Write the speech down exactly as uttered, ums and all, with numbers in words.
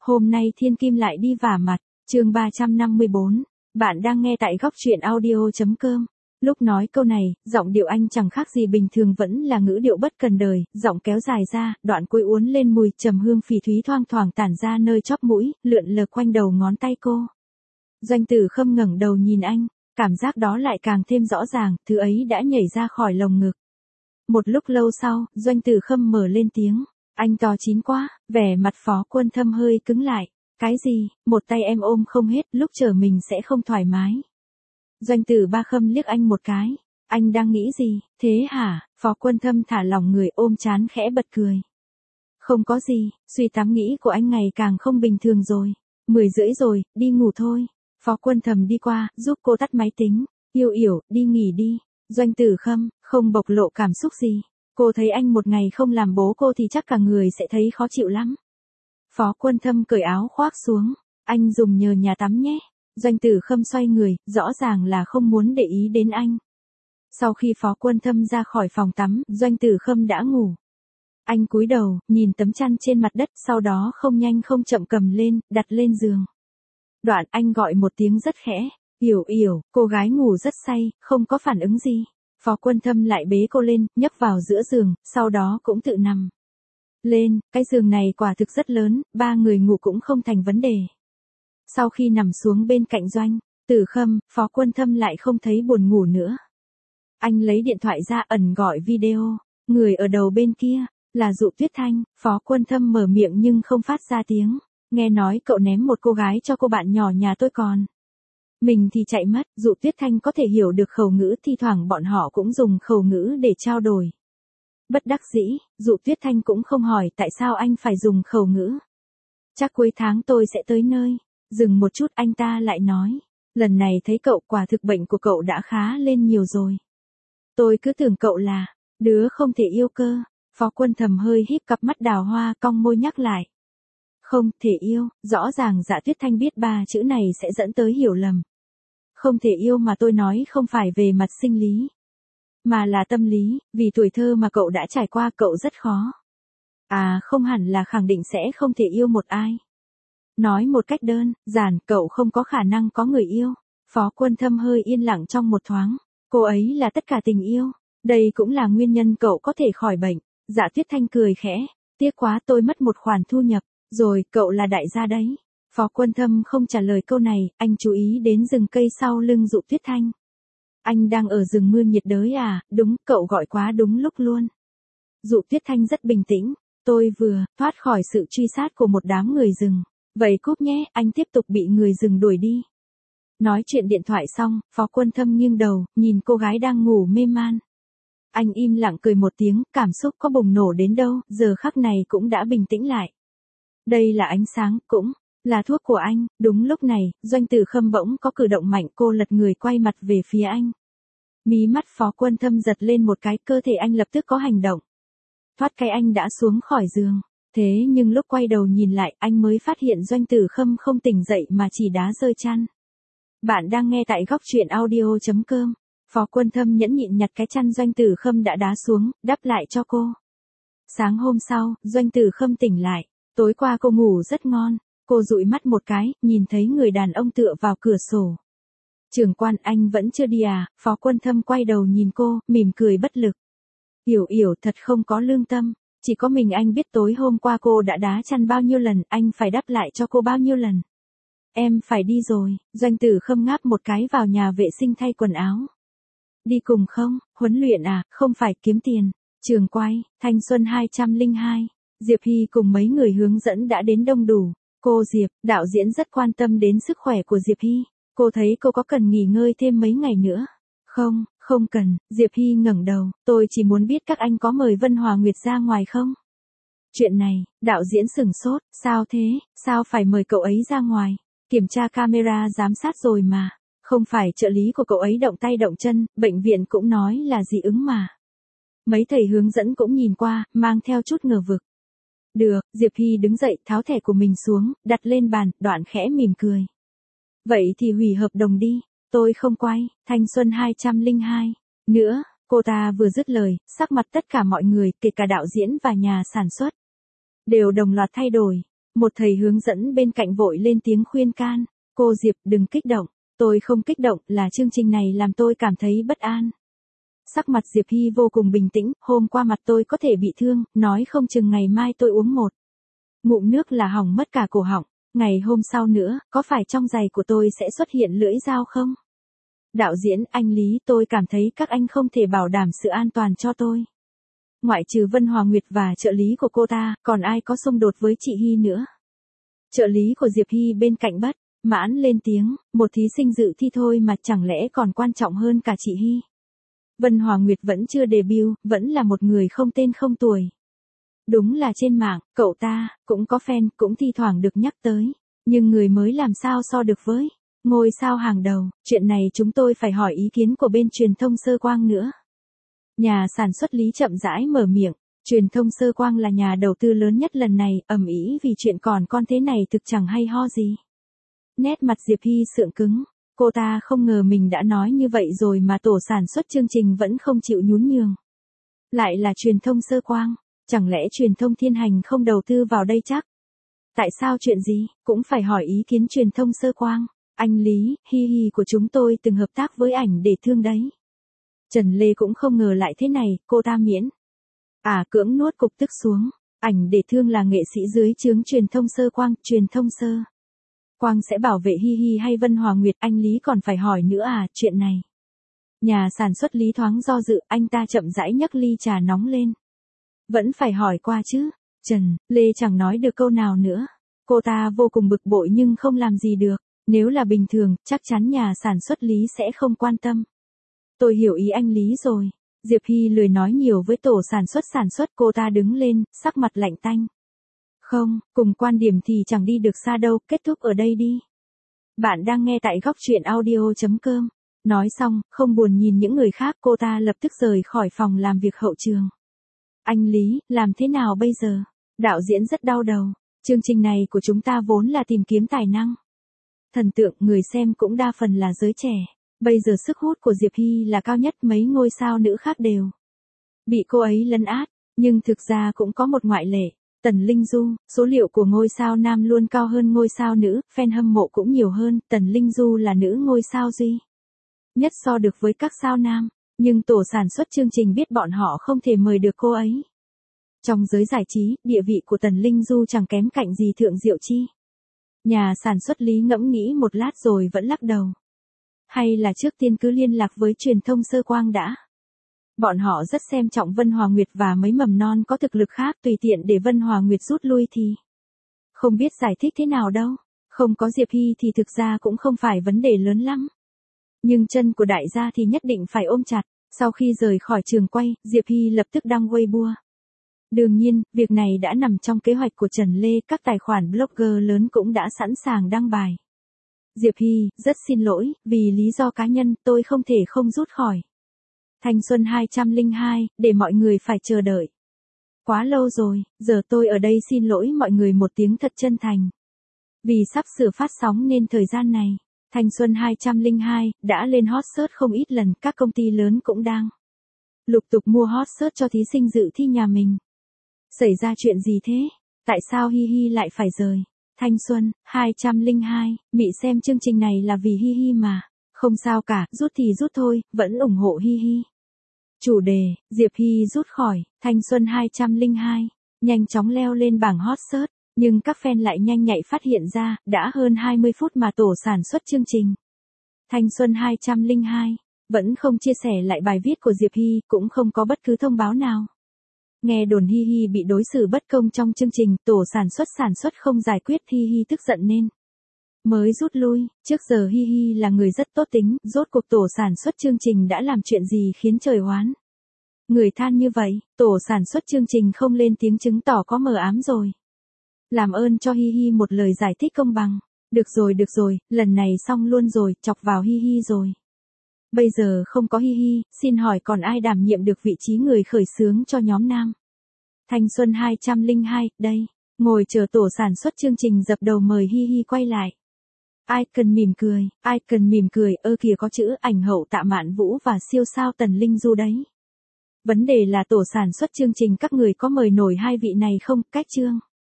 Hôm nay thiên kim lại đi vả mặt, chương ba trăm năm mươi bốn. Bạn đang nghe tại góc truyện audio.com. Lúc nói câu này, giọng điệu anh chẳng khác gì bình thường, vẫn là ngữ điệu bất cần đời, giọng kéo dài ra, đoạn cuối uốn lên mùi trầm hương phỉ thúy thoang thoảng tản ra nơi chóp mũi, lượn lờ quanh đầu ngón tay cô. Doanh Tử Khâm ngẩng đầu nhìn anh, cảm giác đó lại càng thêm rõ ràng, thứ ấy đã nhảy ra khỏi lồng ngực. Một lúc lâu sau, Doanh Tử Khâm mở lên tiếng. Anh to chín quá, vẻ mặt Phó Quân Thâm hơi cứng lại. Cái gì, một tay em ôm không hết, lúc chờ mình sẽ không thoải mái. Doanh Tử Ba Khâm liếc anh một cái. Anh đang nghĩ gì, thế hả? Phó Quân Thâm thả lỏng người, ôm trán khẽ bật cười. Không có gì, suy tắm nghĩ của anh ngày càng không bình thường rồi. Mười rưỡi rồi, đi ngủ thôi. Phó Quân Thâm đi qua, giúp cô tắt máy tính. Yêu Yểu, đi nghỉ đi. Doanh Tử Khâm, không bộc lộ cảm xúc gì. Cô thấy anh một ngày không làm bố cô thì chắc cả người sẽ thấy khó chịu lắm. Phó Quân Thâm cởi áo khoác xuống. Anh dùng nhờ nhà tắm nhé. Doanh Tử Khâm xoay người, rõ ràng là không muốn để ý đến anh. Sau khi Phó Quân Thâm ra khỏi phòng tắm, Doanh Tử Khâm đã ngủ. Anh cúi đầu, nhìn tấm chăn trên mặt đất, sau đó không nhanh không chậm cầm lên, đặt lên giường. Đoạn anh gọi một tiếng rất khẽ. Yểu Yểu, cô gái ngủ rất say, không có phản ứng gì. Phó Quân Thâm lại bế cô lên, nhấc vào giữa giường, sau đó cũng tự nằm lên. Cái giường này quả thực rất lớn, ba người ngủ cũng không thành vấn đề. Sau khi nằm xuống bên cạnh Doanh Tử Khâm, Phó Quân Thâm lại không thấy buồn ngủ nữa. Anh lấy điện thoại ra ẩn gọi video. Người ở đầu bên kia là Dụ Tuyết Thanh. Phó Quân Thâm mở miệng nhưng không phát ra tiếng. Nghe nói cậu ném một cô gái cho cô bạn nhỏ nhà tôi còn. Mình thì chạy mất. Dụ Tuyết Thanh có thể hiểu được khẩu ngữ, thi thoảng bọn họ cũng dùng khẩu ngữ để trao đổi. Bất đắc dĩ, Dụ Tuyết Thanh cũng không hỏi tại sao anh phải dùng khẩu ngữ. Chắc cuối tháng tôi sẽ tới nơi. Dừng một chút anh ta lại nói. Lần này thấy cậu, quả thực bệnh của cậu đã khá lên nhiều rồi. Tôi cứ tưởng cậu là đứa không thể yêu cơ. Phó Quân Thâm hơi híp cặp mắt đào hoa, cong môi nhắc lại. Không thể yêu, rõ ràng Dạ Tuyết Thanh biết ba chữ này sẽ dẫn tới hiểu lầm. Không thể yêu mà tôi nói không phải về mặt sinh lý, mà là tâm lý, vì tuổi thơ mà cậu đã trải qua, cậu rất khó. À, không hẳn là khẳng định sẽ không thể yêu một ai. Nói một cách đơn giản, cậu không có khả năng có người yêu. Phó Quân Thâm hơi yên lặng trong một thoáng. Cô ấy là tất cả tình yêu. Đây cũng là nguyên nhân cậu có thể khỏi bệnh. Dạ Tuyết Thanh cười khẽ. Tiếc quá, tôi mất một khoản thu nhập. Rồi, cậu là đại gia đấy. Phó Quân Thâm không trả lời câu này, anh chú ý đến rừng cây sau lưng Dụ Tuyết Thanh. Anh đang ở rừng mưa nhiệt đới à? Đúng, cậu gọi quá đúng lúc luôn. Dụ Tuyết Thanh rất bình tĩnh. Tôi vừa thoát khỏi sự truy sát của một đám người rừng. Vậy cúp nhé, anh tiếp tục bị người rừng đuổi đi. Nói chuyện điện thoại xong, Phó Quân Thâm nghiêng đầu, nhìn cô gái đang ngủ mê man. Anh im lặng cười một tiếng, cảm xúc có bùng nổ đến đâu, giờ khắc này cũng đã bình tĩnh lại. Đây là ánh sáng, cũng là thuốc của anh. Đúng lúc này, Doanh Tử Khâm bỗng có cử động mạnh, cô lật người quay mặt về phía anh. Mí mắt Phó Quân Thâm giật lên một cái, cơ thể anh lập tức có hành động. Thoát cái anh đã xuống khỏi giường. Thế nhưng lúc quay đầu nhìn lại, anh mới phát hiện Doanh Tử Khâm không tỉnh dậy mà chỉ đá rơi chăn. Bạn đang nghe tại góc truyện audio.com. Phó Quân Thâm nhẫn nhịn nhặt cái chăn Doanh Tử Khâm đã đá xuống, đắp lại cho cô. Sáng hôm sau, Doanh Tử Khâm tỉnh lại. Tối qua cô ngủ rất ngon. Cô dụi mắt một cái, nhìn thấy người đàn ông tựa vào cửa sổ. Trưởng quan, anh vẫn chưa đi à? Phó Quân Thâm quay đầu nhìn cô, mỉm cười bất lực. Yểu Yểu thật không có lương tâm. Chỉ có mình anh biết tối hôm qua cô đã đá chăn bao nhiêu lần, anh phải đắp lại cho cô bao nhiêu lần. Em phải đi rồi. Doanh Tử Khâm ngáp một cái vào nhà vệ sinh thay quần áo. Đi cùng không? Huấn luyện à? Không phải kiếm tiền. Trường quay, Thanh Xuân hai không hai. Diệp Hy cùng mấy người hướng dẫn đã đến đông đủ. Cô Diệp, đạo diễn rất quan tâm đến sức khỏe của Diệp Hy. Cô thấy cô có cần nghỉ ngơi thêm mấy ngày nữa? Không, không cần. Diệp Hy ngẩng đầu. Tôi chỉ muốn biết các anh có mời Vân Hòa Nguyệt ra ngoài không? Chuyện này, đạo diễn sửng sốt. Sao thế? Sao phải mời cậu ấy ra ngoài? Kiểm tra camera giám sát rồi mà. Không phải trợ lý của cậu ấy động tay động chân, bệnh viện cũng nói là dị ứng mà. Mấy thầy hướng dẫn cũng nhìn qua, mang theo chút ngờ vực. Được, Diệp Hy đứng dậy, tháo thẻ của mình xuống, đặt lên bàn, đoạn khẽ mỉm cười. Vậy thì hủy hợp đồng đi, tôi không quay. Thanh Xuân hai không hai. Nữa, cô ta vừa dứt lời, sắc mặt tất cả mọi người, kể cả đạo diễn và nhà sản xuất, đều đồng loạt thay đổi. Một thầy hướng dẫn bên cạnh vội lên tiếng khuyên can. Cô Diệp đừng kích động. Tôi không kích động, là chương trình này làm tôi cảm thấy bất an. Sắc mặt Diệp Hy vô cùng bình tĩnh, hôm qua mặt tôi có thể bị thương, nói không chừng ngày mai tôi uống một ngụm nước là hỏng mất cả cổ họng. Ngày hôm sau nữa, có phải trong giày của tôi sẽ xuất hiện lưỡi dao không? Đạo diễn, anh Lý, tôi cảm thấy các anh không thể bảo đảm sự an toàn cho tôi. Ngoại trừ Vân Hòa Nguyệt và trợ lý của cô ta, còn ai có xung đột với chị Hy nữa? Trợ lý của Diệp Hy bên cạnh bất mãn lên tiếng, một thí sinh dự thi thôi mà chẳng lẽ còn quan trọng hơn cả chị Hy. Vân Hòa Nguyệt vẫn chưa debut, vẫn là một người không tên không tuổi. Đúng là trên mạng, cậu ta, cũng có fan, cũng thi thoảng được nhắc tới. Nhưng người mới làm sao so được với ngôi sao hàng đầu, chuyện này chúng tôi phải hỏi ý kiến của bên truyền thông Sơ Quang nữa. Nhà sản xuất Lý chậm rãi mở miệng, truyền thông Sơ Quang là nhà đầu tư lớn nhất lần này, ầm ĩ vì chuyện còn con thế này thực chẳng hay ho gì. Nét mặt Diệp Hy sượng cứng, cô ta không ngờ mình đã nói như vậy rồi mà tổ sản xuất chương trình vẫn không chịu nhún nhường. Lại là truyền thông Sơ Quang, chẳng lẽ truyền thông Thiên Hành không đầu tư vào đây chắc? Tại sao chuyện gì, cũng phải hỏi ý kiến truyền thông Sơ Quang. Anh Lý, Hi Hi của chúng tôi từng hợp tác với ảnh để thương đấy. Trần Lê cũng không ngờ lại thế này, cô ta miễn. À cưỡng nuốt cục tức xuống, ảnh để thương là nghệ sĩ dưới trướng truyền thông Sơ Quang, truyền thông Sơ Quang sẽ bảo vệ Hi Hi hay Vân Hòa Nguyệt, anh Lý còn phải hỏi nữa à, chuyện này. Nhà sản xuất Lý thoáng do dự, anh ta chậm rãi nhấc ly trà nóng lên. Vẫn phải hỏi qua chứ, Trần Lê chẳng nói được câu nào nữa. Cô ta vô cùng bực bội nhưng không làm gì được, nếu là bình thường, chắc chắn nhà sản xuất Lý sẽ không quan tâm. Tôi hiểu ý anh Lý rồi. Diệp Hy lười nói nhiều với tổ sản xuất sản xuất, cô ta đứng lên, sắc mặt lạnh tanh. Không, cùng quan điểm thì chẳng đi được xa đâu, kết thúc ở đây đi. Bạn đang nghe tại góc truyện audio.com. Nói xong, không buồn nhìn những người khác, cô ta lập tức rời khỏi phòng làm việc hậu trường. Anh Lý, làm thế nào bây giờ? Đạo diễn rất đau đầu. Chương trình này của chúng ta vốn là tìm kiếm tài năng. Thần tượng người xem cũng đa phần là giới trẻ. Bây giờ sức hút của Diệp Hy là cao nhất, mấy ngôi sao nữ khác đều bị cô ấy lấn át. Nhưng thực ra cũng có một ngoại lệ. Tần Linh Du, số liệu của ngôi sao nam luôn cao hơn ngôi sao nữ, fan hâm mộ cũng nhiều hơn. Tần Linh Du là nữ ngôi sao duy nhất so được với các sao nam. Nhưng tổ sản xuất chương trình biết bọn họ không thể mời được cô ấy. Trong giới giải trí, địa vị của Tần Linh Du chẳng kém cạnh gì Thượng Diệu Chi. Nhà sản xuất Lý ngẫm nghĩ một lát rồi vẫn lắc đầu. Hay là trước tiên cứ liên lạc với truyền thông Sơ Quang đã. Bọn họ rất xem trọng Vân Hòa Nguyệt và mấy mầm non có thực lực khác, tùy tiện để Vân Hòa Nguyệt rút lui thì không biết giải thích thế nào đâu. Không có Diệp Hy thì thực ra cũng không phải vấn đề lớn lắm. Nhưng chân của đại gia thì nhất định phải ôm chặt. Sau khi rời khỏi trường quay, Diệp Hy lập tức đăng Weibo. Đương nhiên, việc này đã nằm trong kế hoạch của Trần Lê, các tài khoản blogger lớn cũng đã sẵn sàng đăng bài. Diệp Hy, rất xin lỗi, vì lý do cá nhân, tôi không thể không rút khỏi Thanh Xuân hai không không hai, để mọi người phải chờ đợi. Quá lâu rồi, giờ tôi ở đây xin lỗi mọi người một tiếng thật chân thành. Vì sắp sửa phát sóng nên thời gian này, Thanh Xuân hai không không hai, đã lên hot search không ít lần, các công ty lớn cũng đang lục tục mua hot search cho thí sinh dự thi nhà mình. Xảy ra chuyện gì thế? Tại sao Hi Hi lại phải rời Thanh Xuân hai không không hai, Mị xem chương trình này là vì Hi Hi mà. Không sao cả, rút thì rút thôi, vẫn ủng hộ Hi Hi. Chủ đề, Diệp Hy rút khỏi Thanh Xuân hai không không hai, nhanh chóng leo lên bảng hot search, nhưng các fan lại nhanh nhạy phát hiện ra, đã hơn hai mươi phút mà tổ sản xuất chương trình Thanh Xuân hai không không hai vẫn không chia sẻ lại bài viết của Diệp Hy, cũng không có bất cứ thông báo nào. Nghe đồn Hi Hi bị đối xử bất công trong chương trình, tổ sản xuất sản xuất không giải quyết, Hi Hi tức giận nên mới rút lui. Trước giờ Hi Hi là người rất tốt tính, rốt cuộc tổ sản xuất chương trình đã làm chuyện gì khiến trời oán người than như vậy? Tổ sản xuất chương trình không lên tiếng chứng tỏ có mờ ám rồi. Làm ơn cho Hi Hi một lời giải thích công bằng. Được rồi được rồi, lần này xong luôn rồi, chọc vào Hi Hi rồi. Bây giờ không có Hi Hi, xin hỏi còn ai đảm nhiệm được vị trí người khởi xướng cho nhóm nam Thanh Xuân hai không không hai, đây, ngồi chờ tổ sản xuất chương trình dập đầu mời Hi Hi quay lại. Ai cần mỉm cười, ai cần mỉm cười, ơ kìa có chữ ảnh hậu Tạ Mạn Vũ và siêu sao Tần Linh Du đấy. Vấn đề là tổ sản xuất chương trình các người có mời nổi hai vị này không? Cách chương